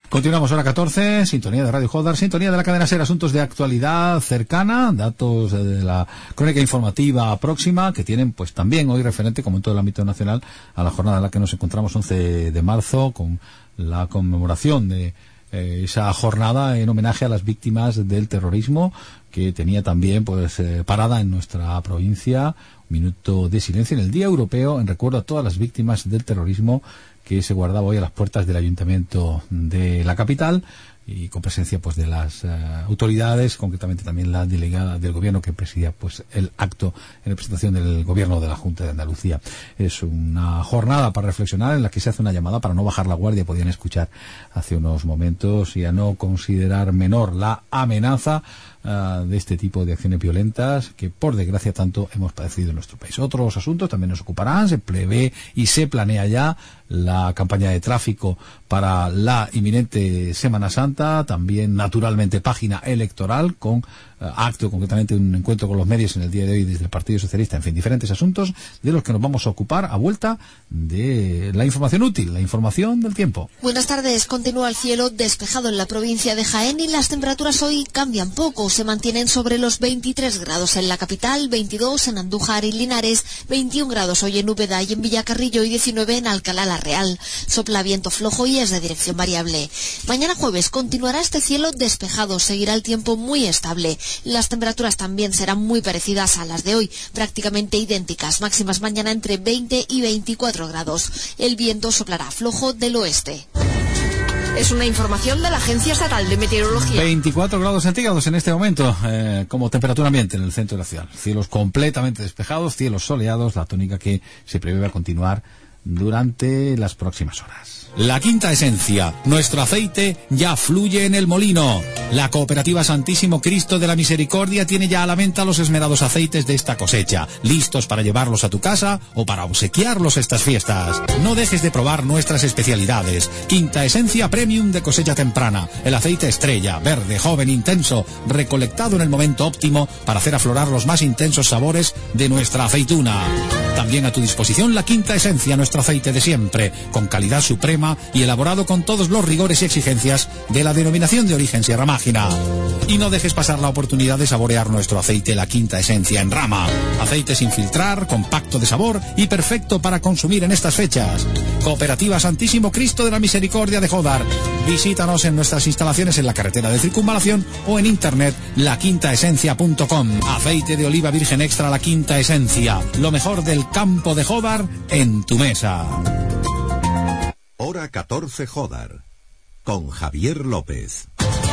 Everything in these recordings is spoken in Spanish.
Continuamos, hora 14, sintonía de Radio Jodar, sintonía de la cadena SER, asuntos de actualidad cercana, datos de la crónica informativa próxima, que tienen pues también hoy referente, como en todo el ámbito nacional, a la jornada en la que nos encontramos 11 de marzo, con la conmemoración de esa jornada en homenaje a las víctimas del terrorismo, que tenía también pues parada en nuestra provincia un minuto de silencio en el Día Europeo en recuerdo a todas las víctimas del terrorismo, que se guardaba hoy a las puertas del Ayuntamiento de la capital, y con presencia pues de las autoridades, concretamente también la delegada del gobierno que presidía pues el acto en representación del gobierno de la Junta de Andalucía. Es una jornada para reflexionar en la que se hace una llamada para no bajar la guardia, podían escuchar hace unos momentos, y a no considerar menor la amenaza de este tipo de acciones violentas que por desgracia tanto hemos padecido en nuestro país. Otros asuntos también nos ocuparán. Se prevé y se planea ya la campaña de tráfico para la inminente Semana Santa, también naturalmente página electoral con acto, concretamente un encuentro con los medios en el día de hoy desde el Partido Socialista, en fin, diferentes asuntos de los que nos vamos a ocupar a vuelta de la información útil, la información del tiempo. Buenas tardes. Continúa el cielo despejado en la provincia de Jaén y las temperaturas hoy cambian poco, se mantienen sobre los 23 grados en la capital, 22 en Andújar y Linares, 21 grados hoy en Úbeda y en Villacarrillo y 19 en Alcalá la Real. Sopla viento flojo y es de dirección variable. Mañana jueves continuará este cielo despejado, seguirá el tiempo muy estable. Las temperaturas también serán muy parecidas a las de hoy, prácticamente idénticas, máximas mañana entre 20 y 24 grados. El viento soplará flojo del oeste. Es una información de la Agencia Estatal de Meteorología. 24 grados centígrados en este momento, como temperatura ambiente en el centro de la ciudad. Cielos completamente despejados, cielos soleados, la tónica que se prevé va a continuar durante las próximas horas. La Quinta Esencia, nuestro aceite ya fluye en el molino. La Cooperativa Santísimo Cristo de la Misericordia tiene ya a la venta los esmerados aceites de esta cosecha, listos para llevarlos a tu casa o para obsequiarlos estas fiestas. No dejes de probar nuestras especialidades. Quinta Esencia Premium de cosecha temprana, el aceite estrella, verde, joven, intenso, recolectado en el momento óptimo para hacer aflorar los más intensos sabores de nuestra aceituna. También a tu disposición la Quinta Esencia, nuestro aceite de siempre, con calidad suprema y elaborado con todos los rigores y exigencias de la denominación de origen Sierra Mágina. Y no dejes pasar la oportunidad de saborear nuestro aceite La Quinta Esencia en rama. Aceite sin filtrar, compacto de sabor y perfecto para consumir en estas fechas. Cooperativa Santísimo Cristo de la Misericordia de Jodar. Visítanos en nuestras instalaciones en la carretera de Circunvalación o en internet laquintaesencia.com. Aceite de oliva virgen extra La Quinta Esencia. Lo mejor del campo de Jodar en tu mesa. Hora 14 Jodar, con Javier López.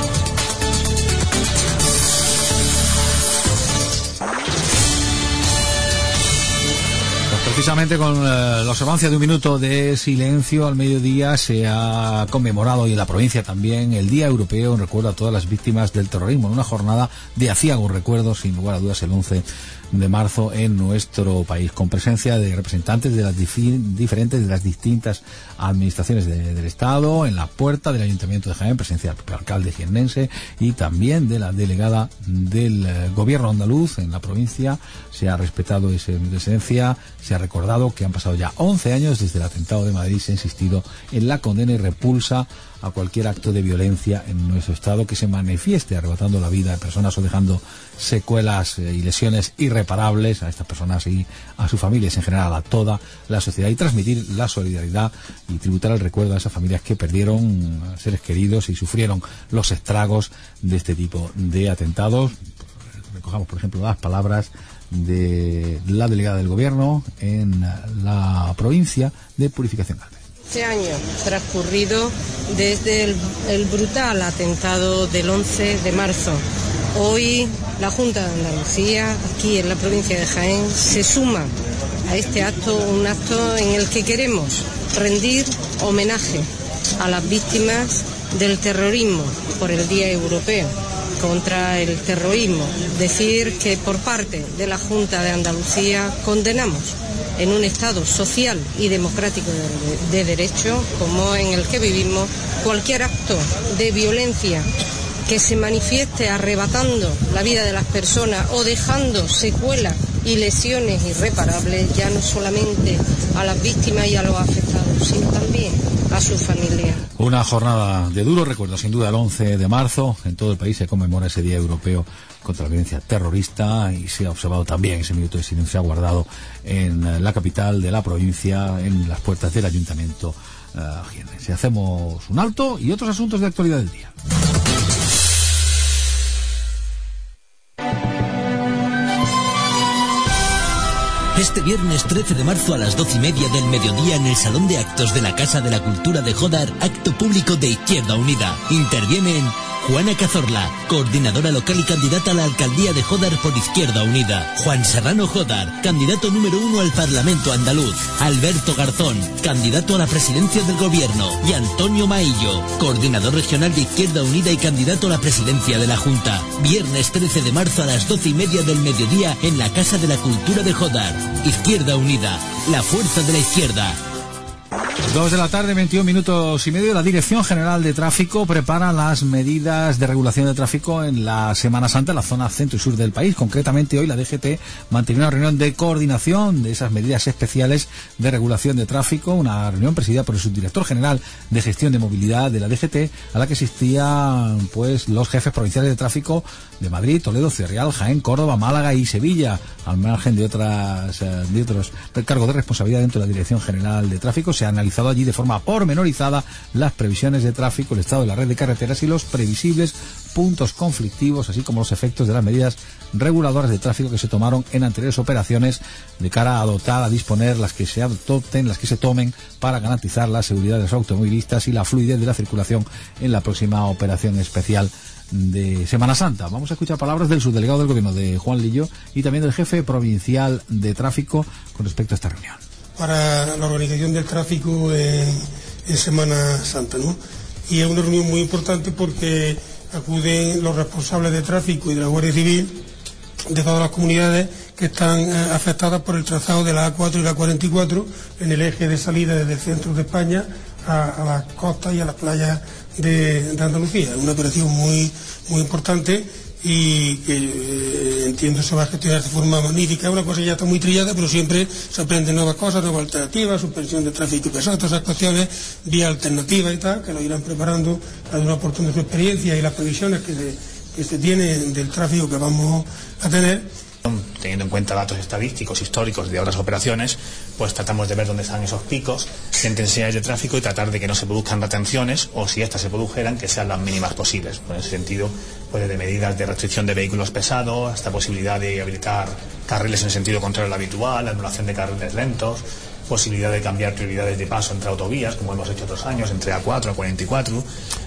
Precisamente con la observancia de un minuto de silencio al mediodía se ha conmemorado hoy en la provincia también el Día Europeo en recuerdo a todas las víctimas del terrorismo, en una jornada de aciago recuerdo, sin lugar a dudas, el 11 de marzo en nuestro país, con presencia de representantes de las diferentes, de las distintas administraciones del Estado, en la puerta del Ayuntamiento de Jaén, presencia del propio alcalde jiennense y también de la delegada del gobierno andaluz en la provincia. Se ha respetado esa presencia, se ha recordado que han pasado ya 11 años desde el atentado de Madrid, se ha insistido en la condena y repulsa a cualquier acto de violencia en nuestro Estado que se manifieste arrebatando la vida de personas o dejando secuelas y lesiones irreparables a estas personas y a sus familias, en general a toda la sociedad, y transmitir la solidaridad y tributar el recuerdo a esas familias que perdieron seres queridos y sufrieron los estragos de este tipo de atentados. Recojamos, por ejemplo, las palabras de la delegada del gobierno en la provincia de Purificación Galvez. Este año transcurrido desde el brutal atentado del 11 de marzo. Hoy la Junta de Andalucía, aquí en la provincia de Jaén, se suma a este acto, un acto en el que queremos rendir homenaje a las víctimas del terrorismo por el Día Europeo contra el terrorismo. Decir que por parte de la Junta de Andalucía condenamos en un Estado social y democrático de derecho como en el que vivimos cualquier acto de violencia que se manifieste arrebatando la vida de las personas o dejando secuelas y lesiones irreparables, ya no solamente a las víctimas y a los afectados, sino también a sus familias. Una jornada de duro recuerdo, sin duda, el 11 de marzo. En todo el país se conmemora ese Día Europeo contra la Violencia Terrorista y se ha observado también ese minuto de silencio, se ha guardado en la capital de la provincia, en las puertas del Ayuntamiento jiennense. Hacemos un alto y otros asuntos de actualidad del día. Este viernes 13 de marzo a las 12:30 del mediodía en el Salón de Actos de la Casa de la Cultura de Jódar, acto público de Izquierda Unida. Intervienen Juana Cazorla, coordinadora local y candidata a la alcaldía de Jódar por Izquierda Unida. Juan Serrano Jódar, candidato número 1 al Parlamento andaluz. Alberto Garzón, candidato a la presidencia del gobierno. Y Antonio Maillo, coordinador regional de Izquierda Unida y candidato a la presidencia de la Junta. Viernes 13 de marzo a las 12:30 del mediodía en la Casa de la Cultura de Jódar. Izquierda Unida, la fuerza de la izquierda. 2 de la tarde, 21 minutos y medio. La Dirección General de Tráfico prepara las medidas de regulación de tráfico en la Semana Santa en la zona centro y sur del país. Concretamente, hoy la DGT mantiene una reunión de coordinación de esas medidas especiales de regulación de tráfico, una reunión presidida por el subdirector general de gestión de movilidad de la DGT, a la que asistían pues los jefes provinciales de tráfico de Madrid, Toledo, Ciudad Real, Jaén, Córdoba, Málaga y Sevilla, al margen de otros cargos de responsabilidad dentro de la Dirección General de Tráfico. Se ha analizado allí de forma pormenorizada las previsiones de tráfico, el estado de la red de carreteras y los previsibles puntos conflictivos, así como los efectos de las medidas reguladoras de tráfico que se tomaron en anteriores operaciones de cara a adoptar, a disponer las que se adopten, las que se tomen para garantizar la seguridad de los automovilistas y la fluidez de la circulación en la próxima operación especial de Semana Santa. Vamos a escuchar palabras del subdelegado del Gobierno, de Juan Lillo, y también del jefe provincial de tráfico con respecto a esta reunión. Para la organización del tráfico en Semana Santa, ¿no? Y es una reunión muy importante porque acuden los responsables de tráfico y de la Guardia Civil de todas las comunidades que están afectadas por el trazado de la A4 y la 44 en el eje de salida desde el centro de España a las costas y a las playas de Andalucía. Es una operación muy importante y que entiendo se va a gestionar de forma magnífica. Una cosa ya está muy trillada, pero siempre se aprenden nuevas cosas, nuevas alternativas, suspensión de tráfico pesado, todas esas cuestiones, vías alternativas y tal, que lo irán preparando cada uno aportando su experiencia y las previsiones que se tienen del tráfico que vamos a tener. Teniendo en cuenta datos estadísticos, históricos de otras operaciones, pues tratamos de ver dónde están esos picos de intensidades de tráfico y tratar de que no se produzcan retenciones, o si estas se produjeran, que sean las mínimas posibles. En ese sentido, pues desde medidas de restricción de vehículos pesados hasta posibilidad de habilitar carriles en sentido contrario al habitual, la anulación de carriles lentos, posibilidad de cambiar prioridades de paso entre autovías, como hemos hecho otros años, entre A4 a 44.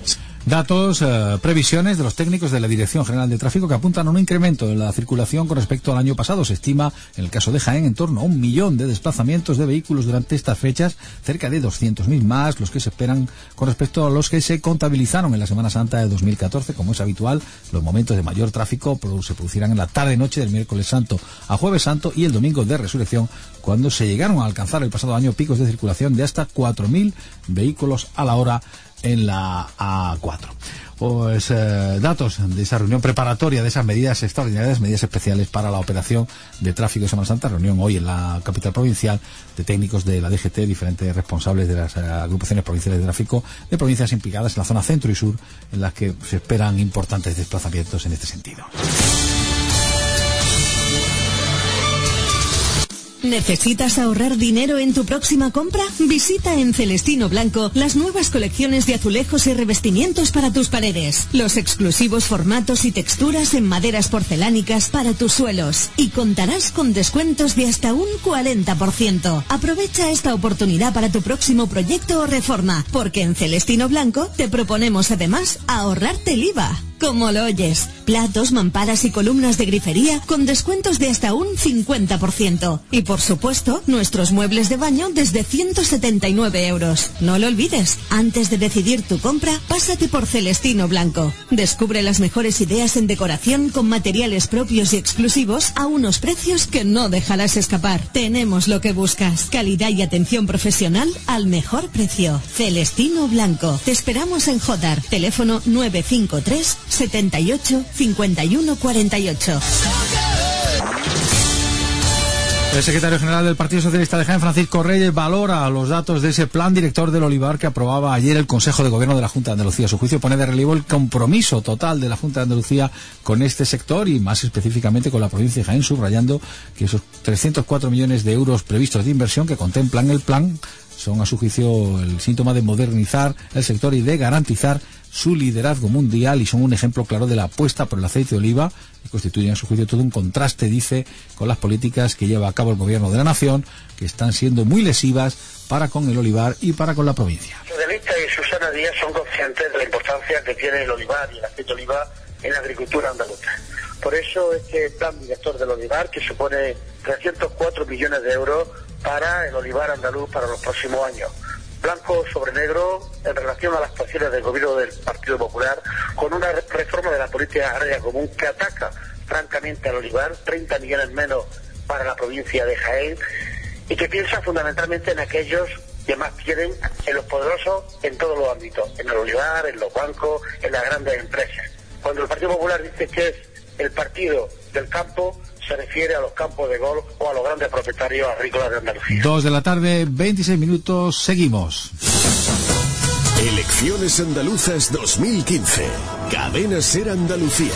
Datos, previsiones de los técnicos de la Dirección General de Tráfico que apuntan a un incremento de la circulación con respecto al año pasado. Se estima, en el caso de Jaén, en torno a 1 millón de desplazamientos de vehículos durante estas fechas, cerca de 200.000 más los que se esperan con respecto a los que se contabilizaron en la Semana Santa de 2014. Como es habitual, los momentos de mayor tráfico se producirán en la tarde-noche del miércoles santo a jueves santo y el domingo de resurrección, cuando se llegaron a alcanzar el pasado año picos de circulación de hasta 4.000 vehículos a la hora en la A4. Pues datos de esa reunión preparatoria, de esas medidas extraordinarias, medidas especiales para la operación de tráfico de Semana Santa. Reunión hoy en la capital provincial de técnicos de la DGT, diferentes responsables de las agrupaciones provinciales de tráfico de provincias implicadas en la zona centro y sur, en las que se esperan importantes desplazamientos en este sentido. ¿Necesitas ahorrar dinero en tu próxima compra? Visita en Celestino Blanco las nuevas colecciones de azulejos y revestimientos para tus paredes, los exclusivos formatos y texturas en maderas porcelánicas para tus suelos, y contarás con descuentos de hasta un 40%. Aprovecha esta oportunidad para tu próximo proyecto o reforma, porque en Celestino Blanco te proponemos además ahorrarte el IVA. Como lo oyes, platos, mamparas y columnas de grifería con descuentos de hasta un 50%. Y por supuesto, nuestros muebles de baño desde 179 euros. No lo olvides, antes de decidir tu compra, pásate por Celestino Blanco. Descubre las mejores ideas en decoración con materiales propios y exclusivos a unos precios que no dejarás escapar. Tenemos lo que buscas, calidad y atención profesional al mejor precio. Celestino Blanco. Te esperamos en Jódar. Teléfono 953 78 51 48. El secretario general del Partido Socialista de Jaén, Francisco Reyes, valora los datos de ese plan director del olivar que aprobaba ayer el Consejo de Gobierno de la Junta de Andalucía. A su juicio pone de relevo el compromiso total de la Junta de Andalucía con este sector y más específicamente con la provincia de Jaén, subrayando que esos 304 millones de euros previstos de inversión que contemplan el plan son, a su juicio, el síntoma de modernizar el sector y de garantizar su liderazgo mundial, y son un ejemplo claro de la apuesta por el aceite de oliva y constituyen, a su juicio, todo un contraste, dice, con las políticas que lleva a cabo el gobierno de la nación, que están siendo muy lesivas para con el olivar y para con la provincia. Socialistas y Susana Díaz son conscientes de la importancia que tiene el olivar y el aceite de oliva en la agricultura andaluza. Por eso este plan director del olivar, que supone 304 millones de euros para el olivar andaluz para los próximos años. Blanco sobre negro en relación a las actuaciones del gobierno del Partido Popular, con una reforma de la política agraria común que ataca francamente al olivar, 30 millones menos para la provincia de Jaén, y que piensa fundamentalmente en aquellos que más tienen, en los poderosos en todos los ámbitos, en el olivar, en los bancos, en las grandes empresas. Cuando el Partido Popular dice que es el partido del campo, se refiere a los campos de golf o a los grandes propietarios agrícolas de Andalucía. 2 de la tarde, 26 minutos, seguimos. Elecciones andaluzas 2015. Cadena SER Andalucía.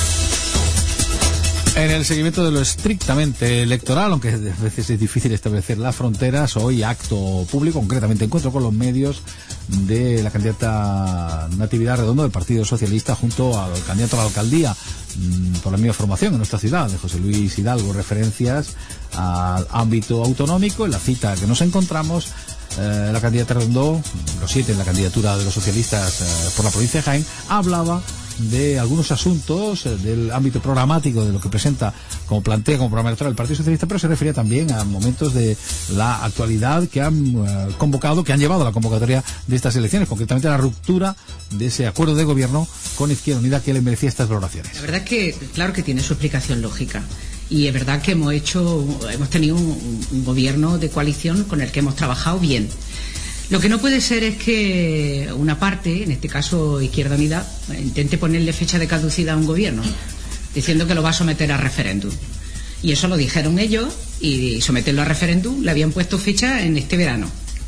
En el seguimiento de lo estrictamente electoral, aunque a veces es difícil establecer las fronteras, hoy acto público, concretamente encuentro con los medios de la candidata Natividad Redondo del Partido Socialista junto al candidato a la alcaldía por la misma formación en nuestra ciudad, de José Luis Hidalgo. Referencias al ámbito autonómico. En la cita que nos encontramos, la candidata Redondo, los 7 en la candidatura de los socialistas por la provincia de Jaén, hablaba de algunos asuntos del ámbito programático de lo que presenta, como plantea como programa electoral el Partido Socialista, pero se refería también a momentos de la actualidad que han convocado, que han llevado a la convocatoria de estas elecciones, concretamente la ruptura de ese acuerdo de gobierno con Izquierda Unida que le merecía estas valoraciones. La verdad es que, claro que tiene su explicación lógica. Y es verdad que hemos tenido un gobierno de coalición con el que hemos trabajado bien. Lo que no puede ser es que una parte, en este caso Izquierda Unida, intente ponerle fecha de caducidad a un gobierno, diciendo que lo va a someter a referéndum. Y eso lo dijeron ellos, y someterlo a referéndum le habían puesto fecha en este verano,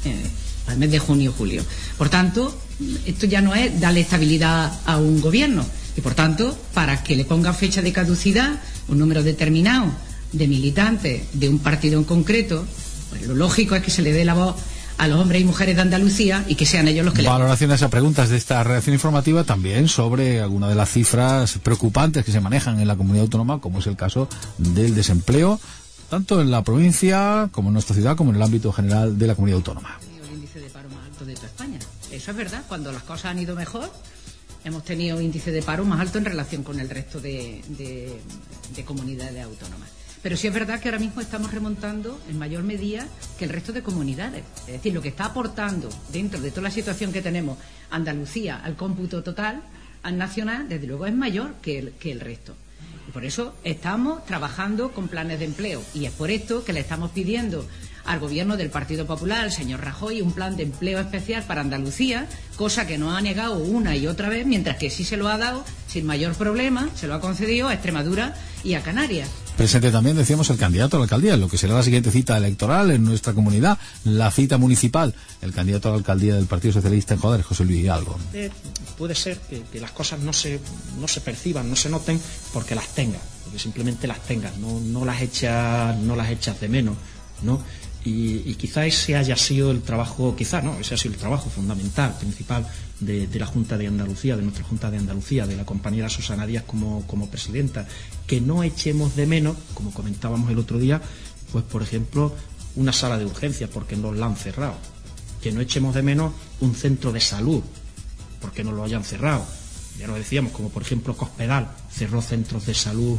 al mes de junio o julio. Por tanto, esto ya no es darle estabilidad a un gobierno. Y por tanto, para que le ponga fecha de caducidad un número determinado de militantes de un partido en concreto, pues lo lógico es que se le dé la voz a los hombres y mujeres de Andalucía y que sean ellos los que valoraciones a preguntas de esta redacción informativa también sobre algunas de las cifras preocupantes que se manejan en la comunidad autónoma, como es el caso del desempleo, tanto en la provincia como en nuestra ciudad, como en el ámbito general de la comunidad autónoma. El índice de paro más alto de toda España. Eso es verdad. Cuando las cosas han ido mejor, hemos tenido un índice de paro más alto en relación con el resto de comunidades autónomas. Pero sí es verdad que ahora mismo estamos remontando en mayor medida que el resto de comunidades. Es decir, lo que está aportando dentro de toda la situación que tenemos Andalucía al cómputo total, al nacional, desde luego es mayor que el resto. Y por eso estamos trabajando con planes de empleo. Y es por esto que le estamos pidiendo al gobierno del Partido Popular, al señor Rajoy, un plan de empleo especial para Andalucía, cosa que nos ha negado una y otra vez, mientras que sí se lo ha dado sin mayor problema, se lo ha concedido a Extremadura y a Canarias. Presente también, decíamos, el candidato a la alcaldía, en lo que será la siguiente cita electoral en nuestra comunidad, la cita municipal, el candidato a la alcaldía del Partido Socialista en Joder, José Luis Hidalgo. Puede ser que las cosas no se perciban, no se noten porque las tengas, porque simplemente las tengas, no las echas de menos, ¿no? Y quizá ese haya sido el trabajo, ese ha sido el trabajo fundamental, principal de la Junta de Andalucía, de nuestra Junta de Andalucía, de la compañera Susana Díaz como presidenta, que no echemos de menos, como comentábamos el otro día, pues por ejemplo, una sala de urgencias porque nos la han cerrado, que no echemos de menos un centro de salud porque nos lo hayan cerrado. Ya lo decíamos, como por ejemplo Cospedal cerró centros de salud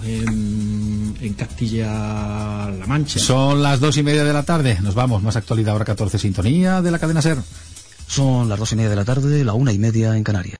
en Castilla-La Mancha. Son las 2:30 de la tarde, nos vamos, más actualidad, hora 14, sintonía de la cadena SER. Son las 2:30 de la tarde, la 1:30 en Canarias.